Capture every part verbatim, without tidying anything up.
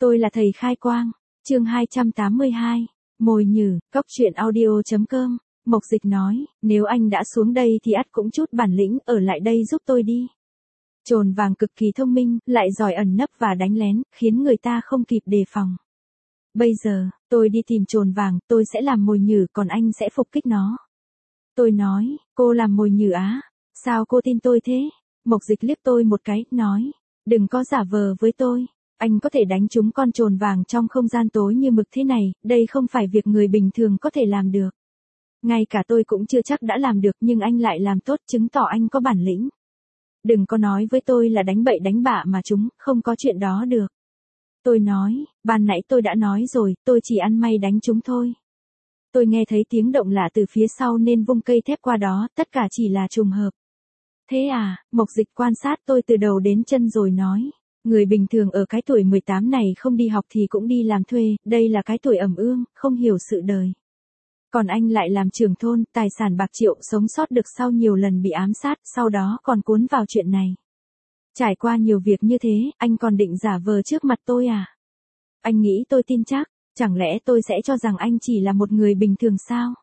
Tôi là thầy khai quang. Chương hai trăm tám mươi hai. Mồi nhử, cóc truyện audio chấm com. Mộc Dịch nói, nếu anh đã xuống đây thì ắt cũng chút bản lĩnh, ở lại đây giúp tôi đi. Trồn vàng cực kỳ thông minh, lại giỏi ẩn nấp và đánh lén, khiến người ta không kịp đề phòng. Bây giờ, tôi đi tìm trồn vàng, tôi sẽ làm mồi nhử, còn anh sẽ phục kích nó. Tôi nói, cô làm mồi nhử á? Sao cô tin tôi thế? Mộc Dịch liếc tôi một cái, nói, đừng có giả vờ với tôi. Anh có thể đánh trúng con trồn vàng trong không gian tối như mực thế này, đây không phải việc người bình thường có thể làm được. Ngay cả tôi cũng chưa chắc đã làm được, nhưng anh lại làm tốt, chứng tỏ anh có bản lĩnh. Đừng có nói với tôi là đánh bậy đánh bạ mà chúng, không có chuyện đó được. Tôi nói, ban nãy tôi đã nói rồi, tôi chỉ ăn may đánh chúng thôi. Tôi nghe thấy tiếng động lạ từ phía sau nên vung cây thép qua đó, tất cả chỉ là trùng hợp. Thế à? Mộc Dịch quan sát tôi từ đầu đến chân rồi nói, người bình thường ở cái tuổi mười tám này không đi học thì cũng đi làm thuê, đây là cái tuổi ẩm ương, không hiểu sự đời. Còn anh lại làm trưởng thôn, tài sản bạc triệu, sống sót được sau nhiều lần bị ám sát, sau đó còn cuốn vào chuyện này. Trải qua nhiều việc như thế, anh còn định giả vờ trước mặt tôi à? Anh nghĩ tôi tin chắc, chẳng lẽ tôi sẽ cho rằng anh chỉ là một người bình thường sao?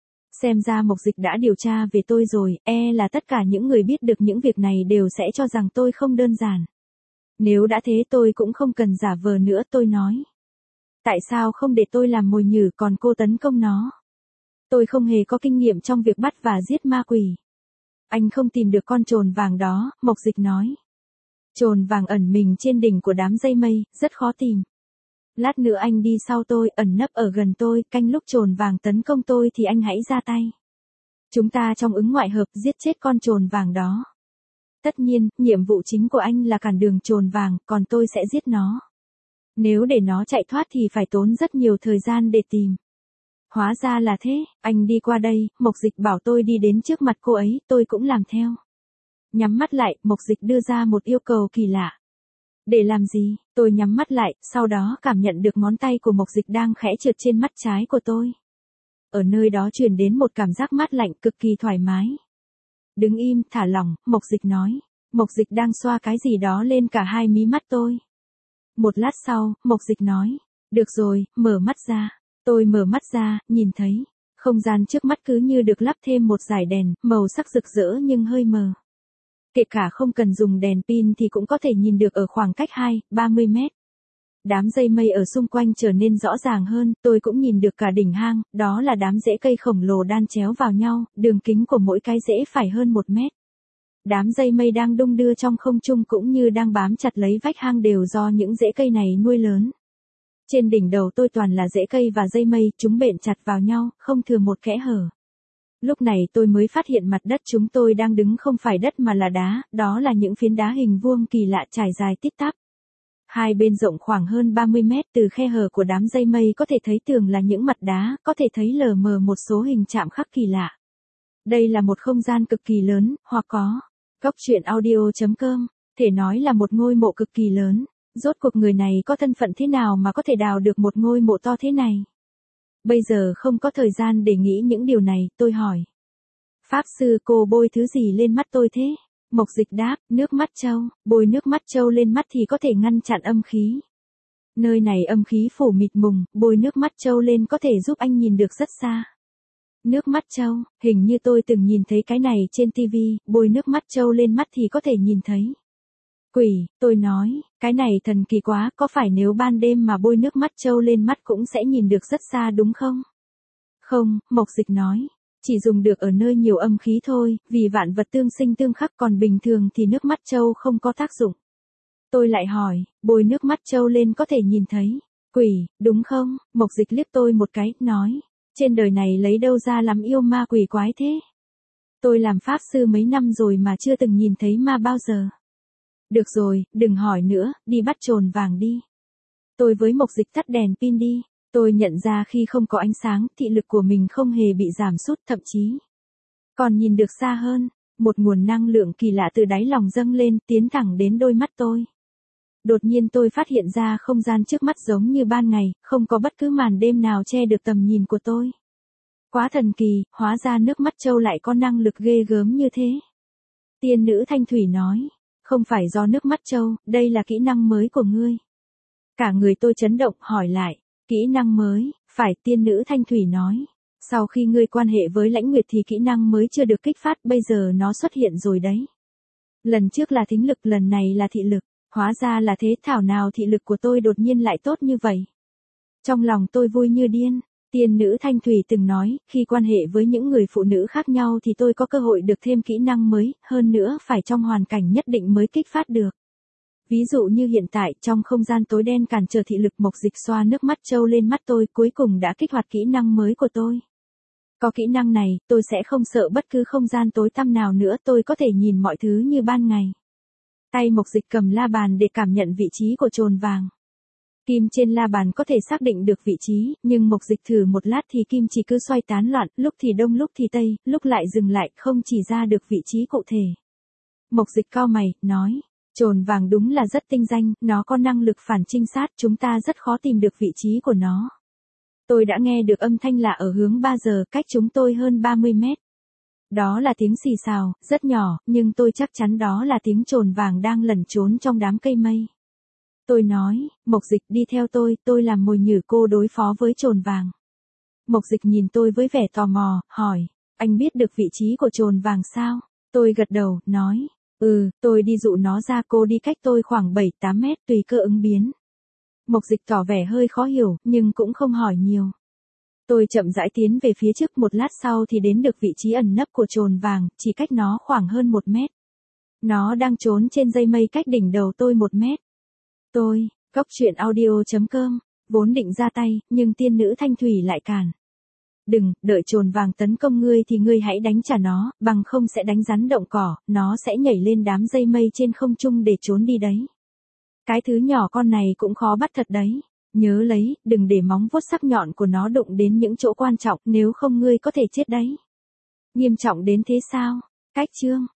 Xem ra Mộc Dịch đã điều tra về tôi rồi, e là tất cả những người biết được những việc này đều sẽ cho rằng tôi không đơn giản. Nếu đã thế tôi cũng không cần giả vờ nữa, tôi nói. Tại sao không để tôi làm mồi nhử còn cô tấn công nó? Tôi không hề có kinh nghiệm trong việc bắt và giết ma quỷ. Anh không tìm được con trồn vàng đó, Mộc Dịch nói. Trồn vàng ẩn mình trên đỉnh của đám dây mây, rất khó tìm. Lát nữa anh đi sau tôi, ẩn nấp ở gần tôi, canh lúc trồn vàng tấn công tôi thì anh hãy ra tay. Chúng ta trong ứng ngoại hợp giết chết con trồn vàng đó. Tất nhiên, nhiệm vụ chính của anh là cản đường trồn vàng, còn tôi sẽ giết nó. Nếu để nó chạy thoát thì phải tốn rất nhiều thời gian để tìm. Hóa ra là thế, anh đi qua đây, Mộc Dịch bảo tôi đi đến trước mặt cô ấy, tôi cũng làm theo. Nhắm mắt lại, Mộc Dịch đưa ra một yêu cầu kỳ lạ. Để làm gì? Tôi nhắm mắt lại, sau đó cảm nhận được ngón tay của Mộc Dịch đang khẽ trượt trên mắt trái của tôi. Ở nơi đó truyền đến một cảm giác mát lạnh cực kỳ thoải mái. Đứng im, thả lỏng, Mộc Dịch nói. Mộc Dịch đang xoa cái gì đó lên cả hai mí mắt tôi. Một lát sau, Mộc Dịch nói. Được rồi, mở mắt ra. Tôi mở mắt ra, nhìn thấy. Không gian trước mắt cứ như được lắp thêm một dải đèn, màu sắc rực rỡ nhưng hơi mờ. Kể cả không cần dùng đèn pin thì cũng có thể nhìn được ở khoảng cách hai, ba mươi mét. Đám dây mây ở xung quanh trở nên rõ ràng hơn, tôi cũng nhìn được cả đỉnh hang, đó là đám rễ cây khổng lồ đan chéo vào nhau, đường kính của mỗi cái rễ phải hơn một mét. Đám dây mây đang đung đưa trong không trung cũng như đang bám chặt lấy vách hang đều do những rễ cây này nuôi lớn. Trên đỉnh đầu tôi toàn là rễ cây và dây mây, chúng bện chặt vào nhau, không thừa một kẽ hở. Lúc này tôi mới phát hiện mặt đất chúng tôi đang đứng không phải đất mà là đá, đó là những phiến đá hình vuông kỳ lạ trải dài tít tắp. Hai bên rộng khoảng hơn ba mươi mét, từ khe hở của đám dây mây có thể thấy tường là những mặt đá, có thể thấy lờ mờ một số hình chạm khắc kỳ lạ. Đây là một không gian cực kỳ lớn, hoặc có. Cóc truyện audio chấm com, thể nói là một ngôi mộ cực kỳ lớn. Rốt cuộc người này có thân phận thế nào mà có thể đào được một ngôi mộ to thế này? Bây giờ không có thời gian để nghĩ những điều này, tôi hỏi. Pháp sư, cô bôi thứ gì lên mắt tôi thế? Mộc Dịch đáp, nước mắt trâu. Bôi nước mắt trâu lên mắt thì có thể ngăn chặn âm khí. Nơi này âm khí phủ mịt mùng, bôi nước mắt trâu lên có thể giúp anh nhìn được rất xa. Nước mắt trâu, hình như tôi từng nhìn thấy cái này trên tivi, bôi nước mắt trâu lên mắt thì có thể nhìn thấy. Quỷ, tôi nói, cái này thần kỳ quá, có phải nếu ban đêm mà bôi nước mắt trâu lên mắt cũng sẽ nhìn được rất xa đúng không? Không, Mộc Dịch nói, chỉ dùng được ở nơi nhiều âm khí thôi, vì vạn vật tương sinh tương khắc, còn bình thường thì nước mắt trâu không có tác dụng. Tôi lại hỏi, bôi nước mắt trâu lên có thể nhìn thấy. Quỷ, đúng không? Mộc Dịch liếc tôi một cái, nói, trên đời này lấy đâu ra lắm yêu ma quỷ quái thế? Tôi làm pháp sư mấy năm rồi mà chưa từng nhìn thấy ma bao giờ. Được rồi, đừng hỏi nữa, đi bắt trồn vàng đi. Tôi với Mộc Dịch tắt đèn pin đi. Tôi nhận ra khi không có ánh sáng, thị lực của mình không hề bị giảm sút, thậm chí còn nhìn được xa hơn. Một nguồn năng lượng kỳ lạ từ đáy lòng dâng lên, tiến thẳng đến đôi mắt tôi. Đột nhiên tôi phát hiện ra không gian trước mắt giống như ban ngày, không có bất cứ màn đêm nào che được tầm nhìn của tôi. Quá thần kỳ, hóa ra nước mắt trâu lại có năng lực ghê gớm như thế. Tiên nữ Thanh Thủy nói. Không phải do nước mắt trâu, đây là kỹ năng mới của ngươi. Cả người tôi chấn động, hỏi lại, kỹ năng mới, phải, tiên nữ Thanh Thủy nói. Sau khi ngươi quan hệ với Lãnh Nguyệt thì kỹ năng mới chưa được kích phát, bây giờ nó xuất hiện rồi đấy. Lần trước là thính lực, lần này là thị lực. Hóa ra là thế, thảo nào thị lực của tôi đột nhiên lại tốt như vậy. Trong lòng tôi vui như điên. Tiên nữ Thanh Thủy từng nói, khi quan hệ với những người phụ nữ khác nhau thì tôi có cơ hội được thêm kỹ năng mới, hơn nữa phải trong hoàn cảnh nhất định mới kích phát được. Ví dụ như hiện tại, trong không gian tối đen cản trở thị lực, Mộc Dịch xoa nước mắt trâu lên mắt tôi, cuối cùng đã kích hoạt kỹ năng mới của tôi. Có kỹ năng này, tôi sẽ không sợ bất cứ không gian tối tăm nào nữa, tôi có thể nhìn mọi thứ như ban ngày. Tay Mộc Dịch cầm la bàn để cảm nhận vị trí của chồn vàng. Kim trên la bàn có thể xác định được vị trí, nhưng Mộc Dịch thử một lát thì kim chỉ cứ xoay tán loạn, lúc thì đông lúc thì tây, lúc lại dừng lại, không chỉ ra được vị trí cụ thể. Mộc Dịch cau mày, nói, chồn vàng đúng là rất tinh danh, nó có năng lực phản trinh sát, chúng ta rất khó tìm được vị trí của nó. Tôi đã nghe được âm thanh lạ ở hướng ba giờ, cách chúng tôi hơn ba mươi mét. Đó là tiếng xì xào, rất nhỏ, nhưng tôi chắc chắn đó là tiếng chồn vàng đang lẩn trốn trong đám cây mây. Tôi nói, Mộc Dịch đi theo tôi, tôi làm mồi nhử cô đối phó với chồn vàng. Mộc Dịch nhìn tôi với vẻ tò mò, hỏi, anh biết được vị trí của chồn vàng sao? Tôi gật đầu, nói, ừ, tôi đi dụ nó ra, cô đi cách tôi khoảng bảy tám mét, tùy cơ ứng biến. Mộc Dịch tỏ vẻ hơi khó hiểu, nhưng cũng không hỏi nhiều. Tôi chậm rãi tiến về phía trước, một lát sau thì đến được vị trí ẩn nấp của chồn vàng, chỉ cách nó khoảng hơn một mét. Nó đang trốn trên dây mây cách đỉnh đầu tôi một mét. Tôi, Cốc Truyện Audio chấm com, vốn định ra tay, nhưng tiên nữ Thanh Thủy lại cản. Đừng, đợi chồn vàng tấn công ngươi thì ngươi hãy đánh trả nó, bằng không sẽ đánh rắn động cỏ, nó sẽ nhảy lên đám dây mây trên không trung để trốn đi đấy. Cái thứ nhỏ con này cũng khó bắt thật đấy. Nhớ lấy, đừng để móng vuốt sắc nhọn của nó đụng đến những chỗ quan trọng, nếu không ngươi có thể chết đấy. Nghiêm trọng đến thế sao? Cách chương